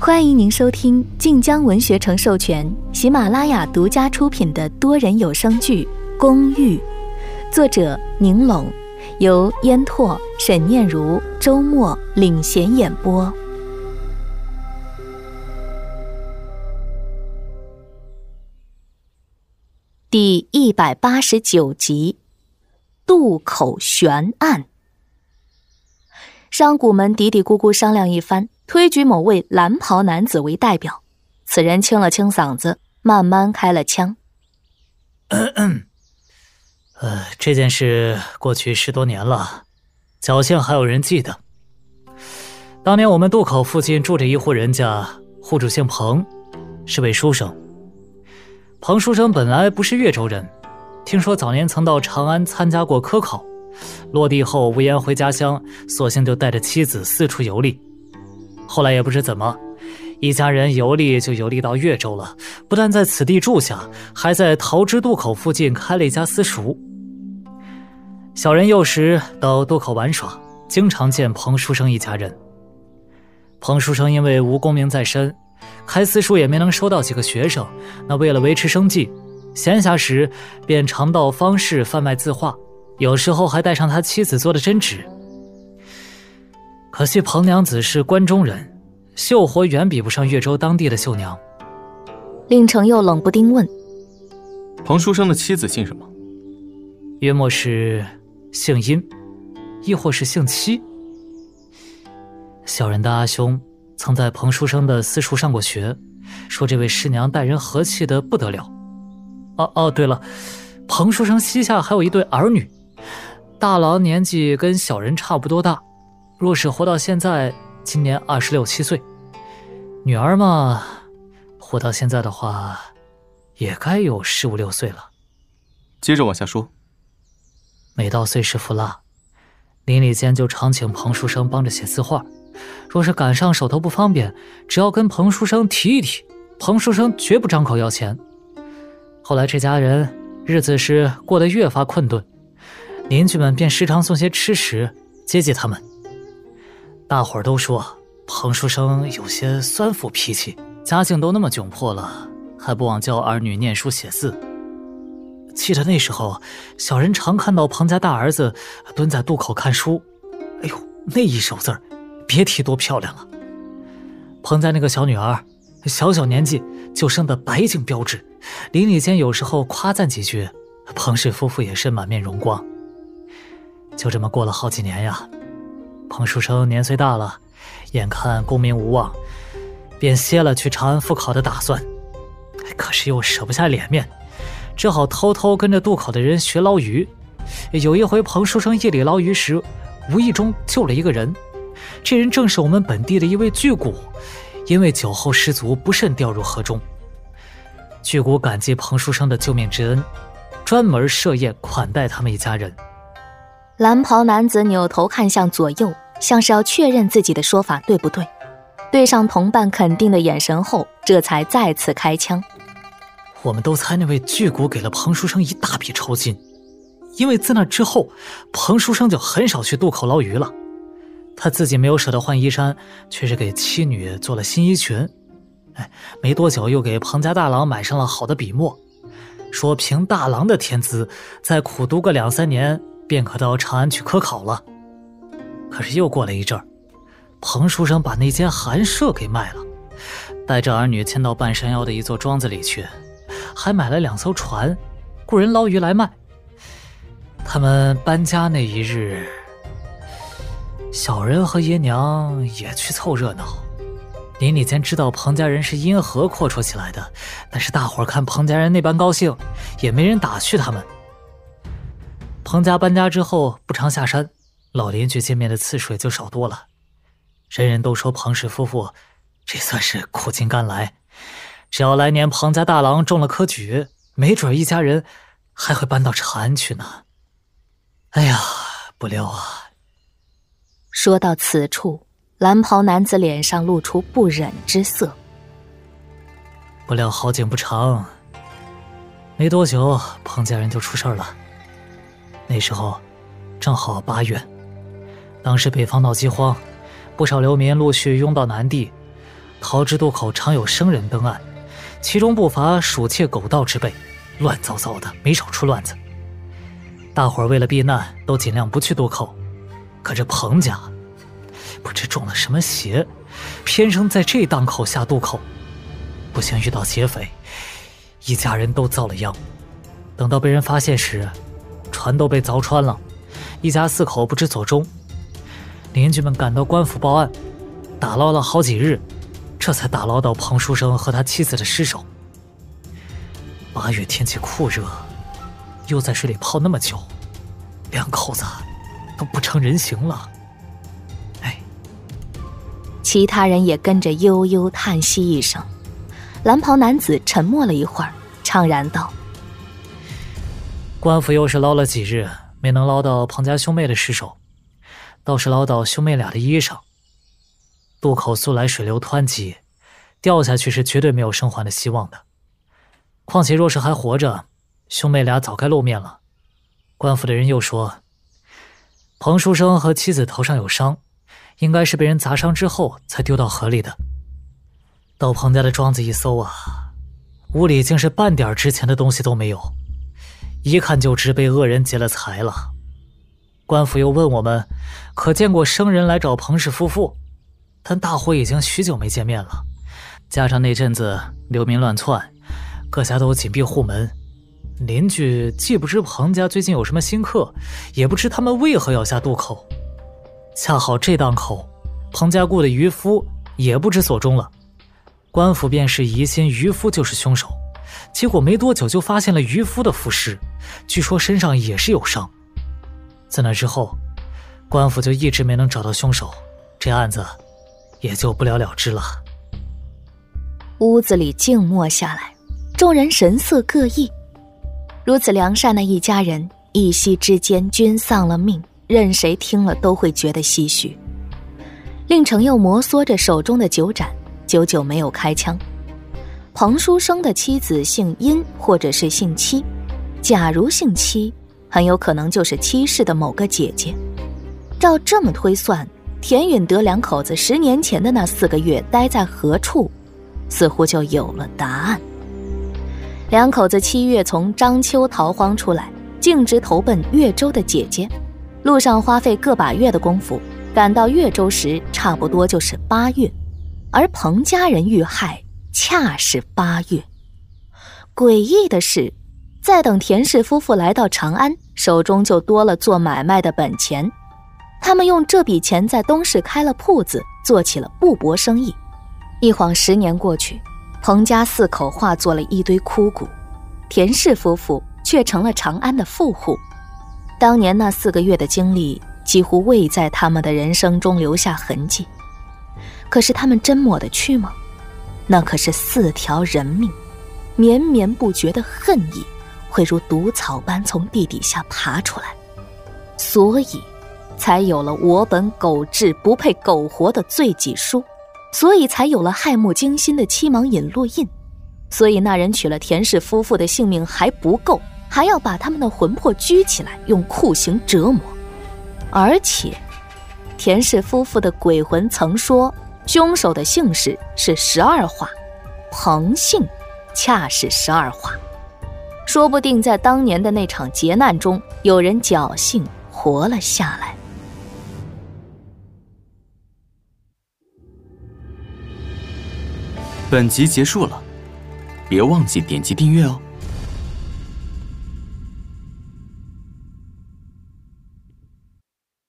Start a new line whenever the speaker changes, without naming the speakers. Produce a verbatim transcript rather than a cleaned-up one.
欢迎您收听晋江文学城授权、喜马拉雅独家出品的多人有声剧《公寓》，作者宁拢，由烟拓、沈念如、周末领衔演播。第一百八十九集，渡口悬案。商贾们嘀嘀咕咕商量一番，推举某位蓝袍男子为代表。此人清了清嗓子，慢慢开了枪。
咳咳呃，这件事过去十多年了，侥幸还有人记得。当年我们渡口附近住着一户人家，户主姓彭，是位书生。彭书生本来不是越州人，听说早年曾到长安参加过科考，落地后无颜回家乡，索性就带着妻子四处游历。后来也不知怎么，一家人游历就游历到越州了，不但在此地住下，还在桃枝渡口附近开了一家私塾。小人幼时到渡口玩耍，经常见彭书生一家人。彭书生因为无功名在身，开私塾也没能收到几个学生，那为了维持生计，闲暇时便常到方市贩卖字画，有时候还带上他妻子做的针纸。可惜彭娘子是关中人，绣活远比不上越州当地的绣娘。
令程又冷不丁问：
彭书生的妻子姓什么？
约莫是姓殷，亦或是姓戚。小人的阿兄曾在彭书生的私塾上过学，说这位师娘待人和气的不得了。哦哦，对了，彭书生膝下还有一对儿女，大郎年纪跟小人差不多大，若是活到现在，今年二十六七岁。女儿嘛，活到现在的话，也该有十五六岁了。
接着往下说。
每到岁时伏腊，邻里间就常请彭书生帮着写字画，若是赶上手头不方便，只要跟彭书生提一提，彭书生绝不张口要钱。后来这家人日子是过得越发困顿，邻居们便时常送些吃食接济他们。大伙儿都说彭书生有些酸腐脾气，家境都那么窘迫了，还不忘教儿女念书写字。记得那时候，小人常看到彭家大儿子蹲在渡口看书，哎呦，那一手字儿别提多漂亮了。彭家那个小女儿小小年纪就生得白净标致，邻里间有时候夸赞几句，彭氏夫妇也是满面荣光。就这么过了好几年呀，彭书生年岁大了，眼看功名无望，便歇了去长安复考的打算，可是又舍不下脸面，只好偷偷跟着渡口的人学捞鱼。有一回彭书生夜里捞鱼时，无意中救了一个人，这人正是我们本地的一位巨贾，因为酒后失足不慎掉入河中。巨贾感激彭书生的救命之恩，专门设宴款待他们一家人。
蓝袍男子扭头看向左右，像是要确认自己的说法对不对，对上同伴肯定的眼神后，这才再次开枪。
我们都猜那位巨贾给了彭书生一大笔酬金，因为自那之后，彭书生就很少去渡口捞鱼了。他自己没有舍得换衣衫，却是给妻女做了新衣裙。哎，没多久又给彭家大郎买上了好的笔墨，说凭大郎的天资，再苦读个两三年，便可到长安去科考了。可是又过了一阵儿，彭书生把那间寒舍给卖了，带着儿女迁到半山腰的一座庄子里去，还买了两艘船，雇人捞鱼来卖。他们搬家那一日，小人和爷娘也去凑热闹。邻里间知道彭家人是因何阔绰起来的，但是大伙儿看彭家人那般高兴，也没人打趣他们。彭家搬家之后不常下山，老邻居见面的次数也就少多了。人人都说彭氏夫妇这算是苦尽甘来，只要来年彭家大郎中了科举，没准一家人还会搬到长安去呢。哎呀，不料啊。
说到此处，蓝袍男子脸上露出不忍之色。
不料好景不长，没多久彭家人就出事了。那时候正好八月，当时北方闹饥荒，不少流民陆续拥到南地， 桃之渡口常有生人登岸，其中不乏鼠窃狗盗之辈，乱糟糟的，没少出乱子。大伙儿为了避难，都尽量不去渡口。可这彭家不知中了什么邪，偏生在这档口下渡口。不幸遇到劫匪，一家人都遭了殃。等到被人发现时，船都被凿穿了，一家四口不知所终。邻居们赶到官府报案，打捞了好几日，这才打捞到彭书生和他妻子的尸首。八月天气酷热，又在水里泡那么久，两口子都不成人形了。哎，
其他人也跟着悠悠叹息一声。蓝袍男子沉默了一会儿，怅然道：
官府又是捞了几日，没能捞到彭家兄妹的尸首，倒是捞到兄妹俩的衣裳。渡口素来水流湍急，掉下去是绝对没有生还的希望的。况且若是还活着，兄妹俩早该露面了。官府的人又说，彭书生和妻子头上有伤，应该是被人砸伤之后才丢到河里的。到彭家的庄子一搜啊，屋里竟是半点值钱的东西都没有，一看就知被恶人劫了财了。官府又问我们可见过生人来找彭氏夫妇，但大伙已经许久没见面了，加上那阵子流民乱窜，各家都紧闭户门，邻居既不知彭家最近有什么新客，也不知他们为何要下渡口。恰好这档口彭家雇的渔夫也不知所终了，官府便是疑心渔夫就是凶手，结果没多久就发现了渔夫的浮尸，据说身上也是有伤。自那之后，官府就一直没能找到凶手，这案子也就不了了之了。
屋子里静默下来，众人神色各异。如此良善的一家人，一夕之间均丧了命，任谁听了都会觉得唏嘘。令程又摩挲着手中的酒盏，久久没有开枪。彭书生的妻子姓殷或者是姓戚，假如姓戚，很有可能就是戚氏的某个姐姐。照这么推算，田允德两口子十年前的那四个月待在何处，似乎就有了答案。两口子七月从章丘逃荒出来，径直投奔越州的姐姐，路上花费个把月的功夫，赶到越州时差不多就是八月，而彭家人遇害恰是八月。诡异的是，再等田氏夫妇来到长安，手中就多了做买卖的本钱。他们用这笔钱在东市开了铺子，做起了布帛生意。一晃十年过去，彭家四口化作了一堆枯骨，田氏夫妇却成了长安的富户。当年那四个月的经历几乎未在他们的人生中留下痕迹。可是他们真抹得去吗？那可是四条人命，绵绵不绝的恨意会如毒草般从地底下爬出来，所以才有了我本狗彘不配苟活的罪己书，所以才有了害目惊心的七芒引路印，所以那人取了田氏夫妇的性命还不够，还要把他们的魂魄拘起来，用酷刑折磨。而且田氏夫妇的鬼魂曾说，凶手的姓氏是十二画，彭姓恰是十二画。说不定在当年的那场劫难中，有人侥幸活了下来。
本集结束了，别忘记点击订阅哦。